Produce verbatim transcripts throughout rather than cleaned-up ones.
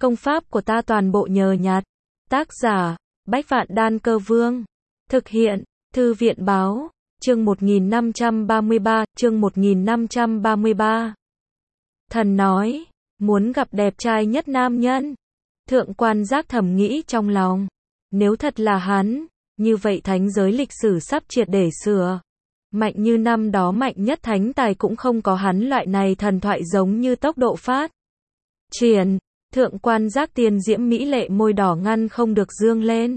Công pháp của ta toàn bộ nhờ nhặt. Tác giả, Bách Vạn Đan Cơ Vương. Thực hiện, Thư viện Báo. Chương một nghìn năm trăm ba mươi ba, chương một nghìn năm trăm ba mươi ba. Thần nói, muốn gặp đẹp trai nhất nam nhân. Thượng quan Giác thầm nghĩ trong lòng. Nếu thật là hắn, như vậy thánh giới lịch sử sắp triệt để sửa. Mạnh như năm đó mạnh nhất thánh tài cũng không có hắn loại này thần thoại giống như tốc độ phát triển. Thượng quan Giác tiên diễm mỹ lệ môi đỏ ngăn không được dương lên.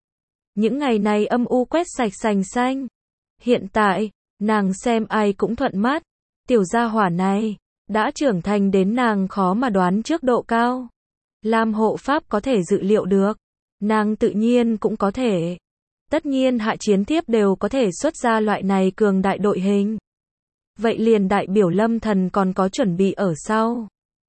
Những ngày này âm u quét sạch sành xanh. Hiện tại, nàng xem ai cũng thuận mắt. Tiểu gia hỏa này, đã trưởng thành đến nàng khó mà đoán trước độ cao. Lam hộ pháp có thể dự liệu được. Nàng tự nhiên cũng có thể. Tất nhiên hạ chiến tiếp đều có thể xuất ra loại này cường đại đội hình. Vậy liền đại biểu Lâm Thần còn có chuẩn bị ở sau.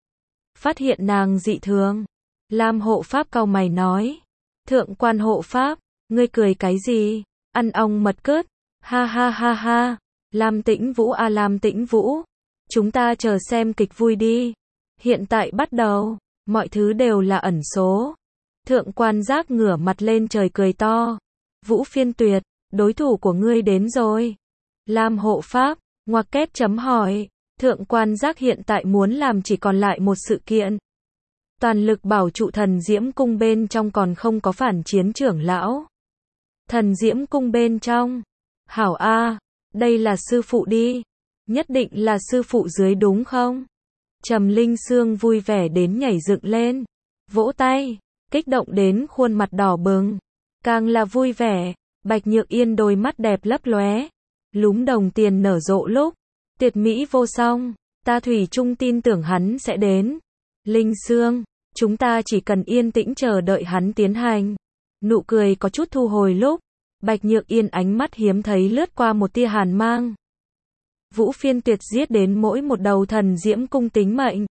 Phát hiện nàng dị thường. Lam hộ pháp cau mày nói. Thượng quan hộ pháp, ngươi cười cái gì? Ăn ong mật cớt. Ha ha ha ha. Lam Tĩnh Vũ a à Lam Tĩnh Vũ. Chúng ta chờ xem kịch vui đi. Hiện tại bắt đầu. Mọi thứ đều là ẩn số. Thượng quan Giác ngửa mặt lên trời cười to. Vũ Phiên Tuyệt, đối thủ của ngươi đến rồi. Lam hộ pháp, ngoặc kép chấm hỏi. Thượng quan Giác hiện tại muốn làm chỉ còn lại một sự kiện. Toàn lực bảo trụ thần diễm cung bên trong còn không có phản chiến trưởng lão. Thần diễm cung bên trong. Hảo A, đây là sư phụ đi. Nhất định là sư phụ dưới đúng không? Trầm Linh Sương vui vẻ đến nhảy dựng lên. Vỗ tay, kích động đến khuôn mặt đỏ bừng. Càng là vui vẻ, Bạch Nhược Yên đôi mắt đẹp lấp lóe. Lúm đồng tiền nở rộ lúc. Tuyệt mỹ vô song, ta thủy chung tin tưởng hắn sẽ đến. Linh Sương, chúng ta chỉ cần yên tĩnh chờ đợi hắn tiến hành. Nụ cười có chút thu hồi lúc. Bạch Nhược Yên ánh mắt hiếm thấy lướt qua một tia hàn mang. Vũ Phiên Tuyệt giết đến mỗi một đầu thần diễm cung tính mệnh.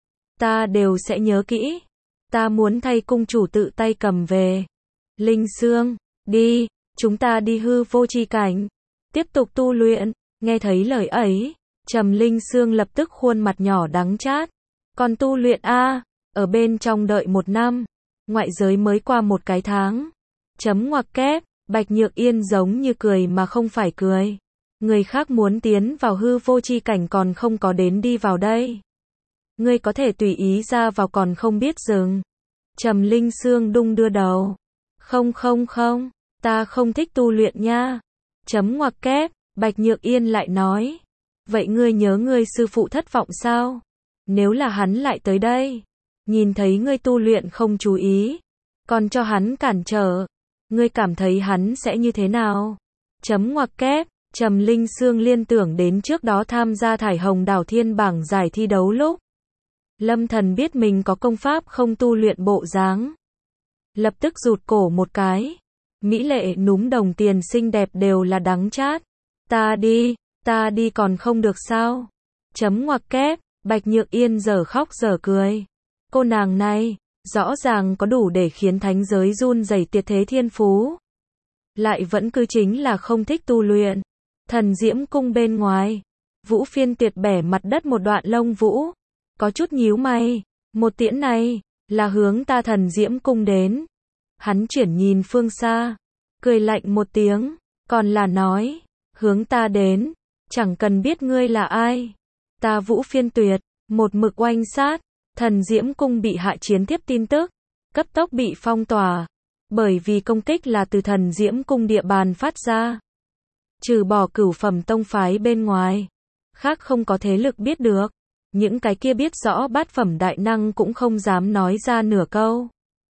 Ta đều sẽ nhớ kỹ. Ta muốn thay cung chủ tự tay cầm về. Linh Sương, đi, chúng ta đi hư vô chi cảnh. Tiếp tục tu luyện. Nghe thấy lời ấy, Trầm Linh Sương lập tức khuôn mặt nhỏ đắng chát. Còn tu luyện a, ở bên trong đợi một năm. Ngoại giới mới qua một cái tháng. Chấm ngoặc kép, Bạch Nhược Yên giống như cười mà không phải cười. Người khác muốn tiến vào hư vô chi cảnh còn không có đến đi vào đây. Ngươi có thể tùy ý ra vào còn không biết dừng. Trầm Linh Sương đung đưa đầu. Không không không, ta không thích tu luyện nha. Chấm ngoặc kép, Bạch Nhược Yên lại nói. Vậy ngươi nhớ ngươi sư phụ thất vọng sao? Nếu là hắn lại tới đây, nhìn thấy ngươi tu luyện không chú ý, còn cho hắn cản trở, ngươi cảm thấy hắn sẽ như thế nào? Chấm ngoặc kép, Trầm Linh Sương liên tưởng đến trước đó tham gia thải hồng đảo thiên bảng giải thi đấu lúc. Lâm Thần biết mình có công pháp không tu luyện bộ dáng. Lập tức rụt cổ một cái. Mỹ lệ núm đồng tiền xinh đẹp đều là đắng chát. Ta đi, ta đi còn không được sao? Chấm ngoặc kép, Bạch Nhược Yên giờ khóc giờ cười. Cô nàng này, rõ ràng có đủ để khiến thánh giới run rẩy tuyệt thế thiên phú. Lại vẫn cứ chính là không thích tu luyện. Thần diễm cung bên ngoài. Vũ Phiên Tuyệt bẻ mặt đất một đoạn lông vũ. Có chút nhíu mày. Một tiễn này, là hướng ta thần diễm cung đến. Hắn chuyển nhìn phương xa. Cười lạnh một tiếng. Còn là nói. Hướng ta đến. Chẳng cần biết ngươi là ai. Ta Vũ Phiên Tuyệt. Một mực oanh sát. Thần diễm cung bị hạ chiến tiếp tin tức. Cấp tốc bị phong tỏa. Bởi vì công kích là từ thần diễm cung địa bàn phát ra. Trừ bỏ cửu phẩm tông phái bên ngoài. Khác không có thế lực biết được. Những cái kia biết rõ bát phẩm đại năng cũng không dám nói ra nửa câu.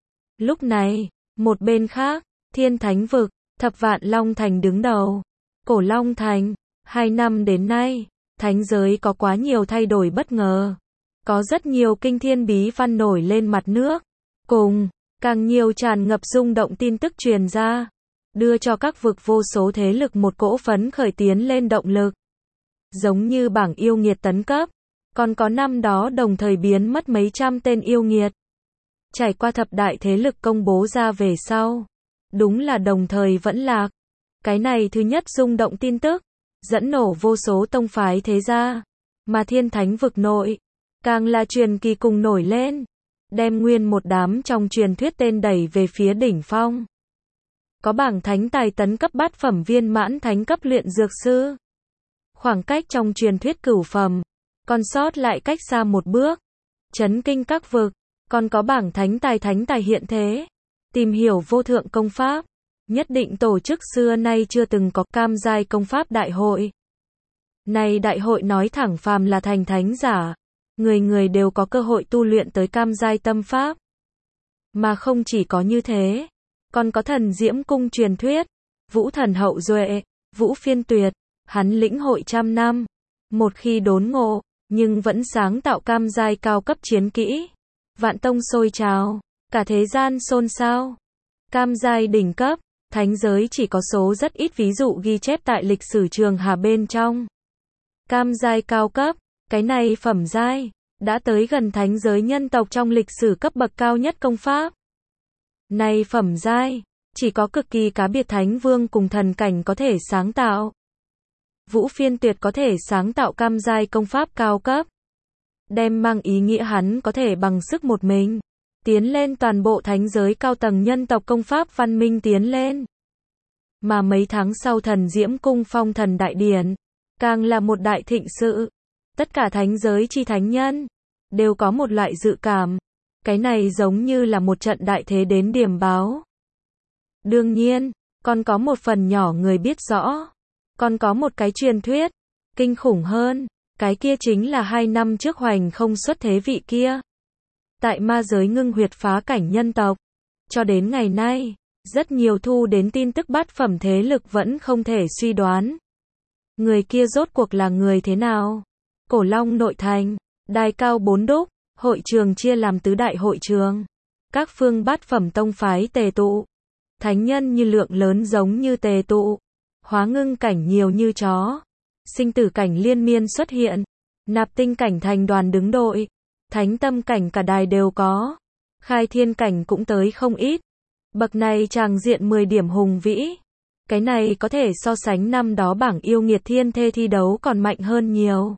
Lúc này, một bên khác, Thiên Thánh Vực, Thập Vạn Long Thành đứng đầu. Cổ Long Thành, hai năm đến nay, thánh giới có quá nhiều thay đổi bất ngờ. Có rất nhiều kinh thiên bí văn nổi lên mặt nước. Cùng, càng nhiều tràn ngập rung động tin tức truyền ra. Đưa cho các vực vô số thế lực một cỗ phấn khởi tiến lên động lực. Giống như bảng yêu nghiệt tấn cấp. Còn có năm đó đồng thời biến mất mấy trăm tên yêu nghiệt. Trải qua thập đại thế lực công bố ra về sau. Đúng là đồng thời vẫn lạc. Cái này thứ nhất rung động tin tức. Dẫn nổ vô số tông phái thế gia. Mà Thiên Thánh Vực nội. Càng là truyền kỳ cùng nổi lên. đem nguyên một đám trong truyền thuyết tên đẩy về phía đỉnh phong. Có bảng thánh tài tấn cấp bát phẩm viên mãn thánh cấp luyện dược sư. Khoảng cách trong truyền thuyết cửu phẩm, còn sót lại cách xa một bước. Chấn kinh các vực, còn có bảng thánh tài thánh tài hiện thế. Tìm hiểu vô thượng công pháp, nhất định tổ chức xưa nay chưa từng có cam giai công pháp đại hội. Này đại hội nói thẳng phàm là thành thánh giả, người người đều có cơ hội tu luyện tới cam giai tâm pháp. Mà không chỉ có như thế, còn có thần diễm cung truyền thuyết, vũ thần hậu duệ, vũ phiên tuyệt, hắn lĩnh hội trăm năm, một khi đốn ngộ, nhưng vẫn sáng tạo cam giai cao cấp chiến kỹ. Vạn tông sôi trào, cả thế gian xôn xao. Cam giai đỉnh cấp, thánh giới chỉ có số rất ít ví dụ ghi chép tại lịch sử trường hà bên trong. Cam giai cao cấp, cái này phẩm giai, đã tới gần thánh giới nhân tộc trong lịch sử cấp bậc cao nhất công pháp. Này phẩm giai, chỉ có cực kỳ cá biệt thánh vương cùng thần cảnh có thể sáng tạo. Vũ phiên tuyệt có thể sáng tạo cam giai công pháp cao cấp. Đem mang ý nghĩa hắn có thể bằng sức một mình, tiến lên toàn bộ thánh giới cao tầng nhân tộc công pháp văn minh tiến lên. Mà mấy tháng sau thần diễm cung phong thần đại điển, càng là một đại thịnh sự. Tất cả thánh giới chi thánh nhân, đều có một loại dự cảm. Cái này giống như là một trận đại thế đến điểm báo. Đương nhiên, còn có một phần nhỏ người biết rõ. Còn có một cái truyền thuyết, kinh khủng hơn. Cái kia chính là hai năm trước hoành không xuất thế vị kia. Tại ma giới ngưng huyệt phá cảnh nhân tộc. Cho đến ngày nay, rất nhiều thu đến tin tức bát phẩm thế lực vẫn không thể suy đoán. Người kia rốt cuộc là người thế nào? Cổ Long nội thành, đài cao bốn đúc, hội trường chia làm tứ đại hội trường. Các phương bát phẩm tông phái tề tụ. Thánh nhân như lượng lớn giống như tề tụ. Hóa ngưng cảnh nhiều như chó. Sinh tử cảnh liên miên xuất hiện. Nạp tinh cảnh thành đoàn đứng đội. Thánh tâm cảnh cả đài đều có. Khai thiên cảnh cũng tới không ít. Bậc này tràng diện mười điểm hùng vĩ. Cái này có thể so sánh năm đó bảng yêu nghiệt thiên thê thi đấu còn mạnh hơn nhiều.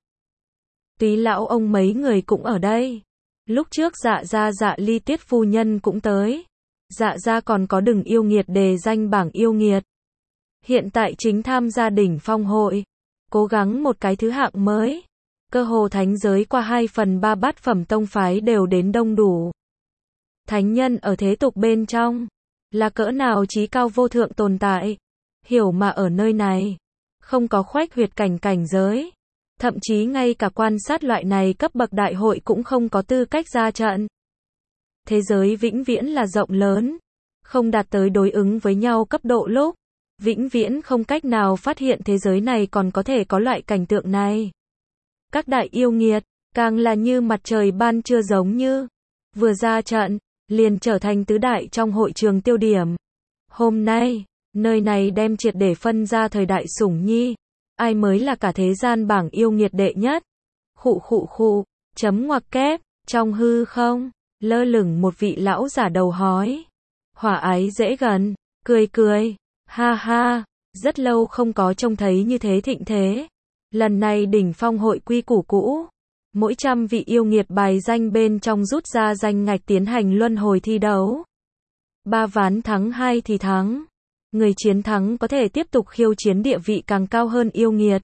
Túy lão ông mấy người cũng ở đây. Lúc trước dạ gia dạ ly tuyết phu nhân cũng tới. Dạ gia còn có đừng yêu nghiệt đề danh bảng yêu nghiệt. Hiện tại chính tham gia đỉnh phong hội. Cố gắng một cái thứ hạng mới. Cơ hồ thánh giới qua hai phần ba bát phẩm tông phái đều đến đông đủ. Thánh nhân ở thế tục bên trong. Là cỡ nào chí cao vô thượng tồn tại. Hiểu mà ở nơi này. Không có khoách huyệt cảnh cảnh giới. Thậm chí ngay cả quan sát loại này cấp bậc đại hội cũng không có tư cách ra trận. Thế giới vĩnh viễn là rộng lớn. Không đạt tới đối ứng với nhau cấp độ lúc. Vĩnh viễn không cách nào phát hiện thế giới này còn có thể có loại cảnh tượng này. Các đại yêu nghiệt, càng là như mặt trời ban trưa giống như. Vừa ra trận, liền trở thành tứ đại trong hội trường tiêu điểm. Hôm nay, nơi này đem triệt để phân ra thời đại sủng nhi. Ai mới là cả thế gian bảng yêu nghiệt đệ nhất? Khụ khụ khụ, chấm ngoặc kép, trong hư không, lơ lửng một vị lão giả đầu hói. Hỏa ái dễ gần, cười cười, ha ha, rất lâu không có trông thấy như thế thịnh thế. Lần này đỉnh phong hội quy củ cũ. Mỗi trăm vị yêu nghiệt bài danh bên trong rút ra danh ngạch tiến hành luân hồi thi đấu. Ba ván thắng hai thì thắng. Người chiến thắng có thể tiếp tục khiêu chiến địa vị càng cao hơn yêu nghiệt.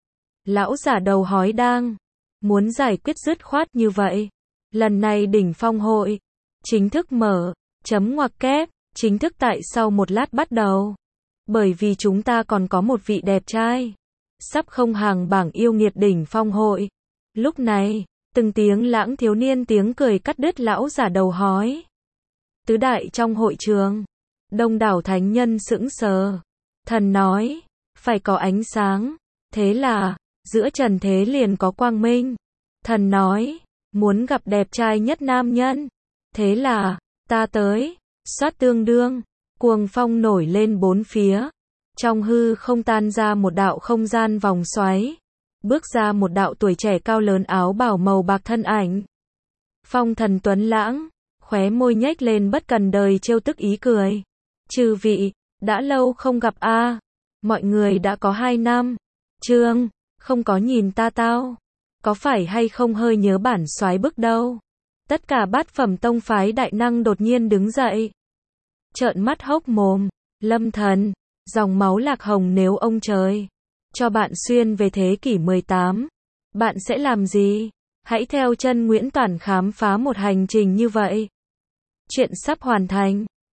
Lão giả đầu hói đang muốn giải quyết dứt khoát như vậy. Lần này đỉnh phong hội chính thức mở, chấm ngoặc kép, chính thức tại sau một lát bắt đầu. Bởi vì chúng ta còn có một vị đẹp trai sắp không hàng bảng yêu nghiệt đỉnh phong hội. Lúc này, từng tiếng lãng thiếu niên tiếng cười cắt đứt lão giả đầu hói. Tứ đại trong hội trường, đông đảo thánh nhân sững sờ. Thần nói, phải có ánh sáng, thế là, giữa trần thế liền có quang minh. Thần nói, muốn gặp đẹp trai nhất nam nhân, thế là, ta tới, xoát tương đương, cuồng phong nổi lên bốn phía. Trong hư không tan ra một đạo không gian vòng xoáy. Bước ra một đạo tuổi trẻ cao lớn áo bào màu bạc thân ảnh. Phong thần tuấn lãng, khóe môi nhếch lên bất cần đời trêu tức ý cười. Chư vị, đã lâu không gặp a, à. Mọi người đã có hai năm. Trương, không có nhìn ta tao. Có phải hay không hơi nhớ bản soái bức đâu. Tất cả bát phẩm tông phái đại năng đột nhiên đứng dậy. Trợn mắt hốc mồm. Lâm Thần, dòng máu Lạc Hồng nếu ông trời cho bạn xuyên về thế kỷ mười tám, bạn sẽ làm gì? Hãy theo chân Nguyễn Toản khám phá một hành trình như vậy. Chuyện sắp hoàn thành.